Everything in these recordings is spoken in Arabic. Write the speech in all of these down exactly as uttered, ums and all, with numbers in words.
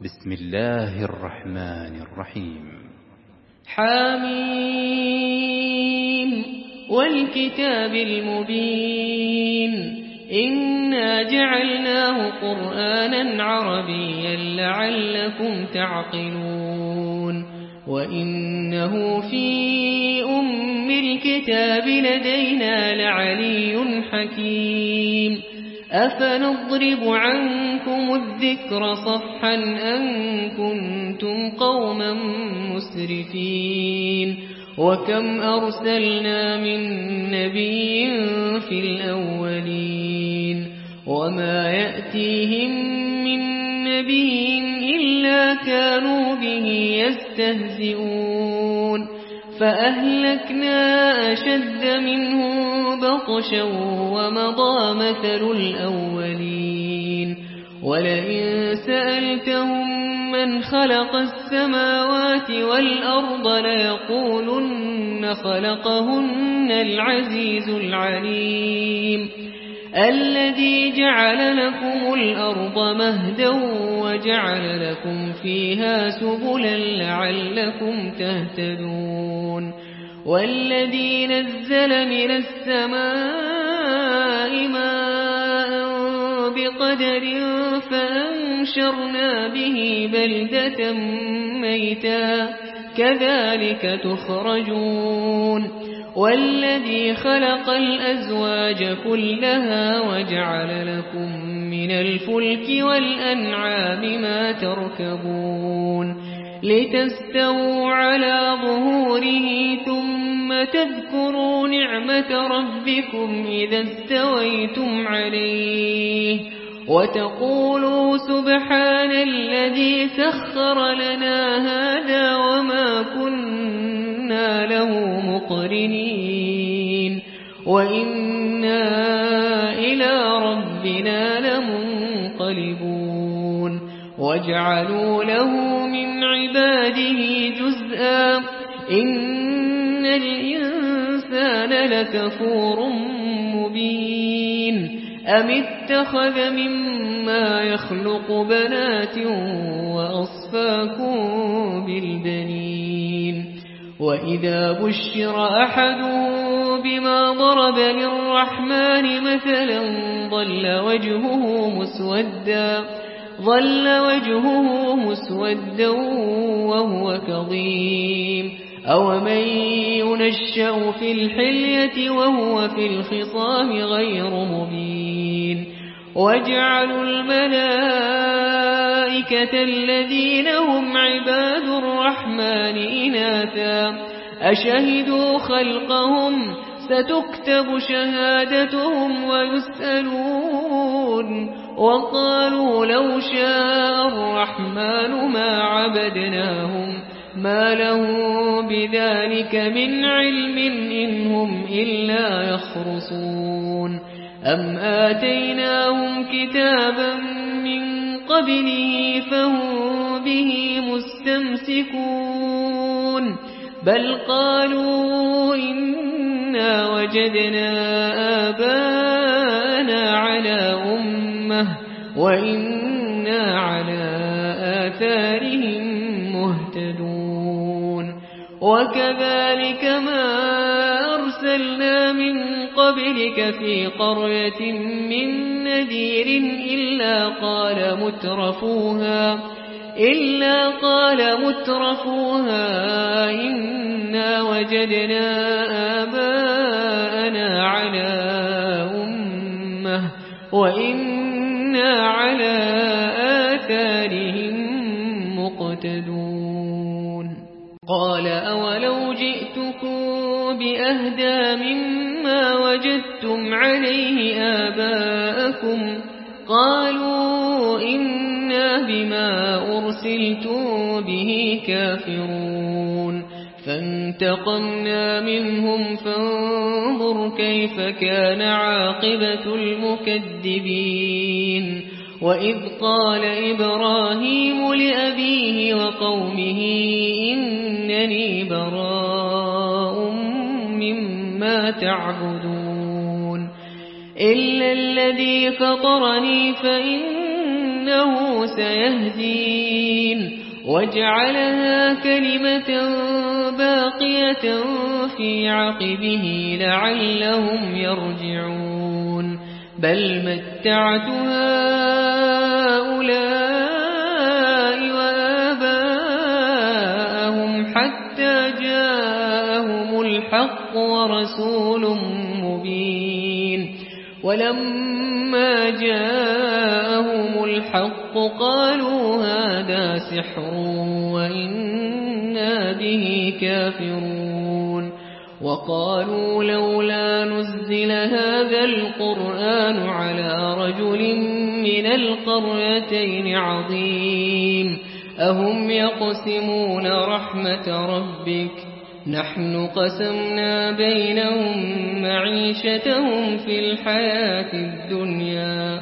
بسم الله الرحمن الرحيم. حميم والكتاب المبين إنا جعلناه قرآنا عربيا لعلكم تعقلون وإنه في أم الكتاب لدينا لعلي حكيم أفنضرب عنكم الذكر صفحا أن كنتم قوما مسرفين وكم أرسلنا من نبي في الأولين وما يأتيهم من نبي إلا كانوا به يستهزئون فأهلكنا أشد منهم بطشا ومضى مثل الأولين ولئن سألتهم من خلق السماوات والأرض ليقولن خلقهن العزيز العليم الذي جعل لكم الأرض مهدا وجعل لكم فيها سبلا لعلكم تهتدون والذي نزل من السماء ماء بقدر فأنشرنا به بلدة ميتا كذلك تخرجون والذي خلق الأزواج كلها وجعل لكم من الفلك والأنعام ما تركبون لتستووا على ظهوره ثم تذكروا نعمة ربكم إذا استويتم عليه وتقولوا سبحان الذي سخر لنا هذا وما كنا له مقرنين وإنا إلى ربنا لمنقلبون وجعلوا له من عباده جزءا إن الإنسان لكفور مبين أم اتخذ مما يخلق بنات وأصفاكم بالبنين وإذا بشر أحد بما ضرب للرحمن مثلا ظل وجهه مسودا ظل وجهه مسودا وهو كظيم أومن ينشأ في الحلية وهو في الخصام غير مبين وجعلوا الملائكة الذين هم عباد الرحمن إناثا أشهدوا خلقهم ستكتب شهادتهم ويسألون وقالوا لو شاء الرحمن ما عبدناهم ما له بذلك من علم إن هم إلا يخرصون أم آتيناهم كتابا من قبله فهم به مستمسكون بل قالوا إنا وجدنا آباءنا على أمة وإنا على آثارهم مهتدون وكذلك ما أرسلنا من قبلك في قرية من نذير إلا قال مترفوها إلا قال مترفوها إنا وجدنا آباءنا على أمة وإنا على آثارهم مقتدون قال أولو جئتكم بأهدى مما وجدتم عليه آباءكم قالوا إنا بما أرسلتم به كافرون فانتقمنا منهم فانظر كيف كان عاقبة المكذبين وإذ قال إبراهيم لأبيه وقومه إنني براء مما تعبدون إلا الذي فطرني فإنه سيهدين وجعلها كلمة باقية في عقبه لعلهم يرجعون بل متعت هؤلاء وآباءهم حتى جاءهم الحق ورسول مبين ولما جاءهم الحق قالوا هذا سحر وإنا به كافرون وقالوا لولا نزل هذا القرآن على رجل من القريتين عظيم أهم يقسمون رحمة ربك نحن قسمنا بينهم معيشتهم في الحياة الدنيا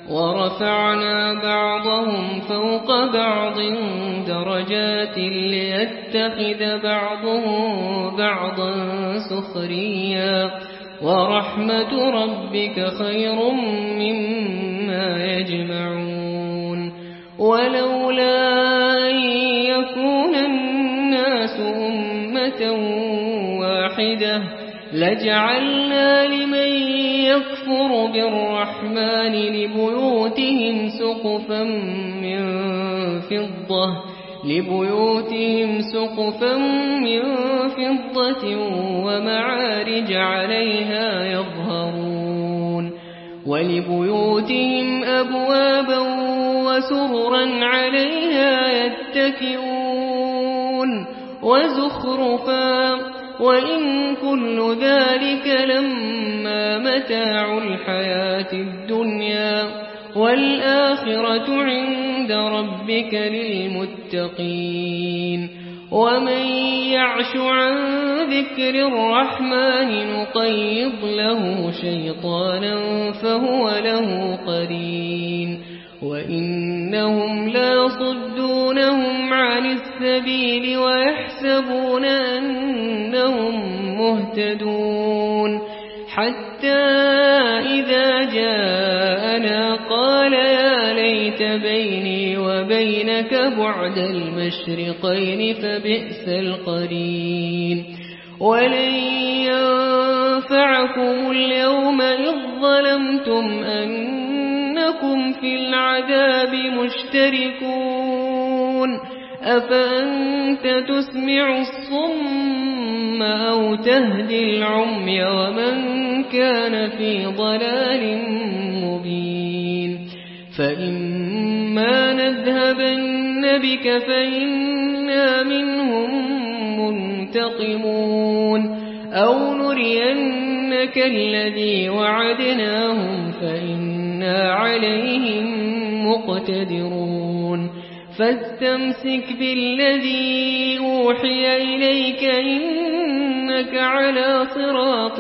ورفعنا بعضهم فوق بعض درجات ليتخذ بعضهم بعضا سخريا ورحمة ربك خير مما يجمعون ولولا أن يكون الناس أمة واحدة لجعلنا لمن يكفر بالرحمن لبيوتهم سقفا من فضة لبيوتهم سقفا من فضة ومعارج عليها يظهرون ولبيوتهم أبوابا وسررا عليها يتكئون وزخرفا وإن كل ذلك لما متاع الحياة الدنيا والآخرة عند ربك للمتقين ومن يعش عن ذكر الرحمن نقيض له شيطانا فهو له قرين وإنهم لا يصدونهم عن السبيل ويحسبون أنهم مهتدون حتى إذا جاءنا قال يا ليت بيني وبينك بعد المشرقين فبئس القرين ولن ينفعكم اليوم إذ ظلمتم أنكم في العذاب مشتركون أفأنت تسمع الصم أو تهدي العمي ومن كان في ضلال مبين فإما نذهبن بك فإنا منهم منتقمون أو نرينك الذي وعدناهم فإنا عليهم مقتدرون فاستمسك بالذي أوحي إليك إنك على صراط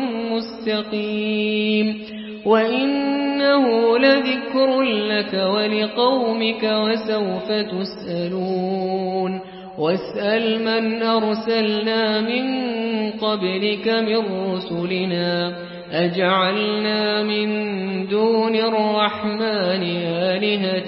مستقيم وإنه لذكر لك ولقومك وسوف تسألون واسأل من أرسلنا من قبلك من رسلنا أجعلنا من دون الرحمن آلهة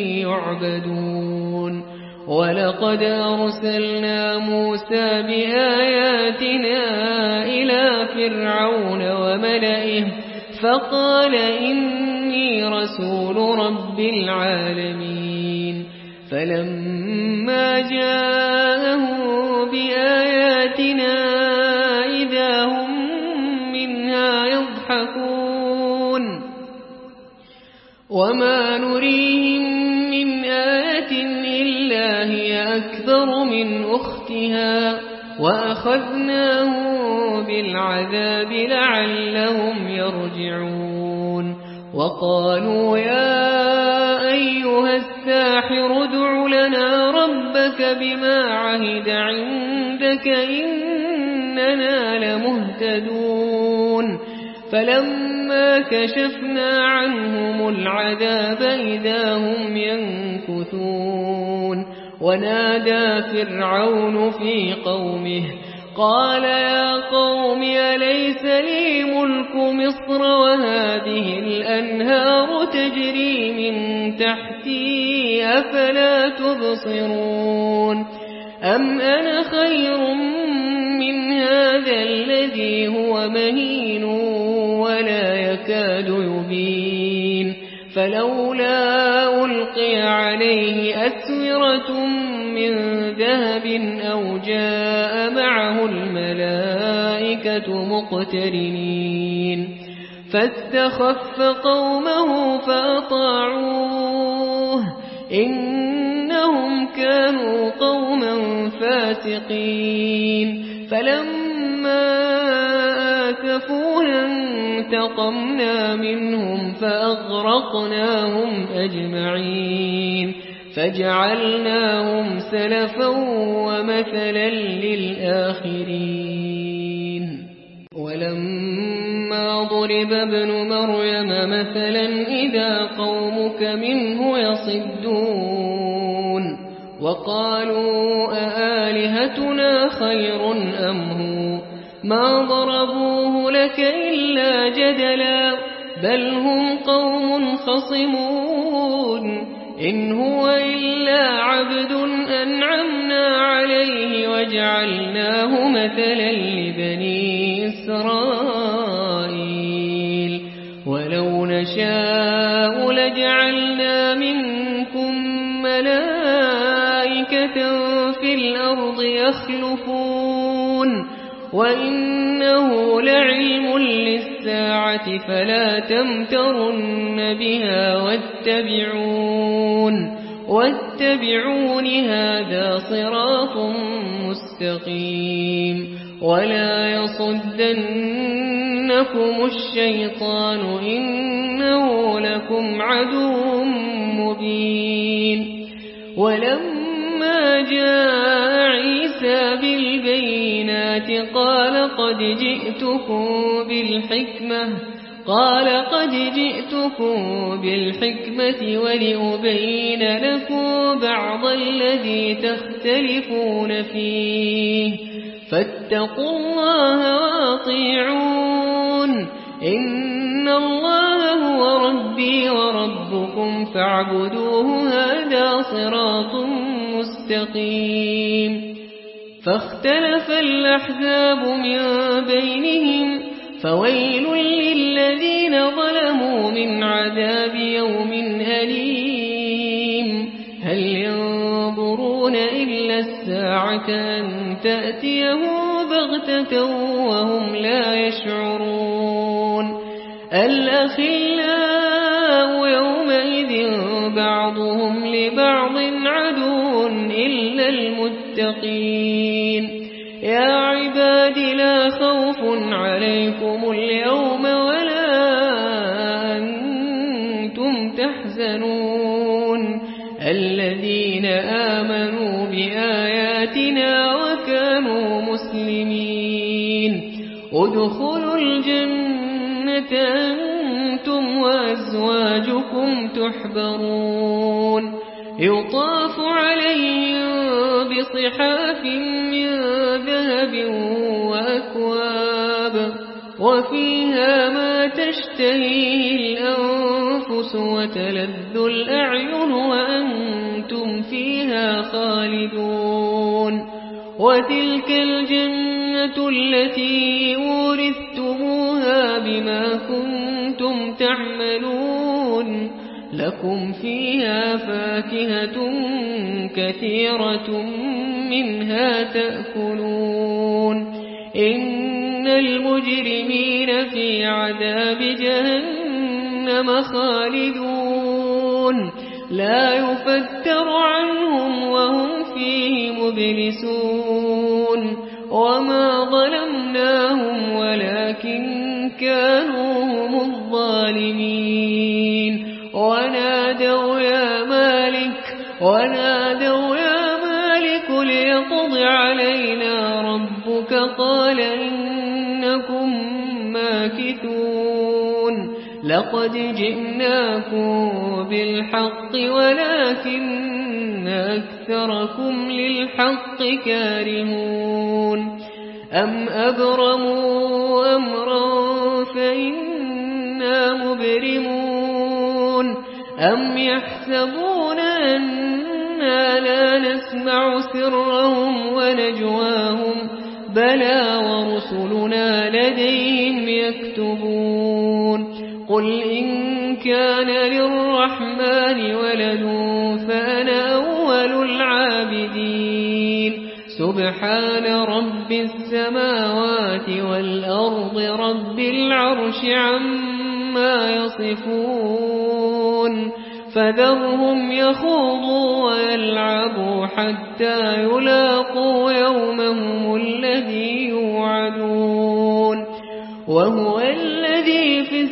يعبدون ولقد أرسلنا موسى بآياتنا إلى فرعون وملئه فقال إني رسول رب العالمين فلما جاءه بآياتنا إذا هم منها يضحكون وما نريهم من آية إلا هي أكبر من أختها وأخذناه بالعذاب لعلهم يرجعون وقالوا يا أيها الساحر ادع لنا ربك بما عهد عندك إننا لمهتدون فلما كشفنا عنهم العذاب إذا هم ينكثون ونادى فرعون في قومه قال يا قوم أليس لي ملك مصر وهذه الأنهار تجري من تحتي أفلا تبصرون أم أنا خير من هذا الذي هو مهين ولا يكاد يبين فلولا ألقي عليه أسورة من ذهب أو جاء معه الملائكة مقترنين فاستخف قومه فأطاعوه إنهم كانوا قوما فاسقين فلما آسفونا انتقمنا منهم فأغرقناهم أجمعين فجعلناهم سلفا ومثلا للآخرين ولما ضرب ابن مريم مثلا إذا قومك منه يصدون وقالوا أآلهتنا خير أم هو ما ضربوه لك إلا جدلا بل هم قوم خصمون إن هو إلا عبد أنعمنا عليه وجعلناه مثلا لبني إسرائيل ولو نشاء لجعلنا منكم ملائكة في الأرض يخلفون وإنه لعلم للساعة فلا تمترن بها واتبعون واتبعون هذا صراط مستقيم ولا يصدنكم الشيطان إنه لكم عدو مبين ولما جاء عيسى بالبينات قال قد جئتكم بالحكمة قال قد جئتكم بالحكمة ولأبين لكم بعض الذي تختلفون فيه فاتقوا الله وأطيعون إن الله هو ربي وربكم فاعبدوه هذا صراط مستقيم فاختلف الأحزاب من بينهم فويل للذين ظلموا من عذاب يوم أليم هل ينظرون إلا الساعة أن تأتيهم بغتة وهم لا يشعرون الأخلاء يومئذ بعضهم لبعض عدو إلا المتقين يا عباد لا خوف عليكم اليوم ولا أنتم تحزنون الذين آمنوا بآياتنا وكانوا مسلمين ادخلوا الجنة أنتم وأزواجكم تحبرون يطاف عليهم بصحاف من ذهب وأكواب وفيها ما تشتهيه الأنفس وتلذ الأعين وأنتم فيها خالدون وتلك الجنة التي أورثتموها بما كنتم تعملون لكم فيها فاكهة كثيرة منها تأكلون إن المجرمين في عذاب جهنم خالدون لا يفتر عنهم وهم فيه مبلسون وما ظلمناهم ولكن كانوا هم الظالمين ونادوا يا مالك ونادوا يا مالك ليقض علينا ربك قال إنكم ماكثون لقد جئناكم بالحق ولكن أكثركم للحق كارهون أم أبرموا أمرا فإنا مبرمون أم يحسبون أنا لا نسمع سرهم ونجواهم بلى ورسلنا لديهم يكتبون قل إن كان للرحمن ولد فأنا أول العابدين سبحان رب السماوات والأرض رب العرش عما يصفون فذرهم يخوضوا ويلعبوا حتى يلاقوا يومهم الذي يوعدون وهو الذي في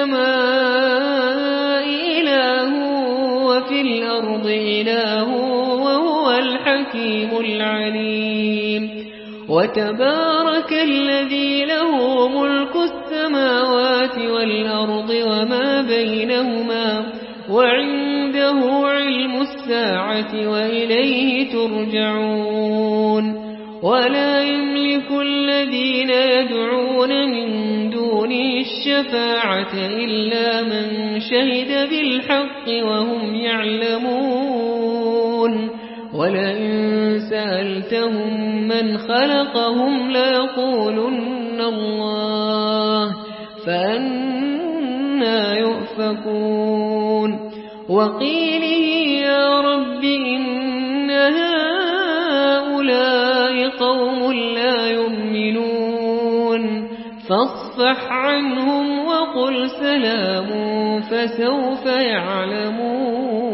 السماء إله وفي الأرض إله وهو الحكيم العليم وتبارك الذي له ملك السماوات والأرض وما بينهما وعنده علم الساعة وإليه ترجعون ولا يملك الذين يدعون من دونه الشفاعة إلا من شهد بالحق وهم يعلمون ولئن سألتهم من خلقهم ليقولن الله فأنى يؤفكون وقيله يا رب إن هؤلاء قوم لا يؤمنون فاصفح عنهم وقل سلام فسوف يعلمون